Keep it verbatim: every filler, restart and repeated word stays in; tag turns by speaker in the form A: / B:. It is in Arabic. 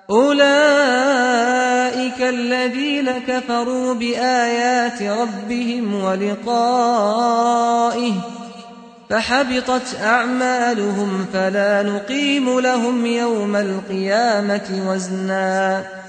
A: أولئك الذين كفروا بآيات ربهم ولقائه فحبطت أعمالهم فلا نقيم لهم يوم القيامة وزنا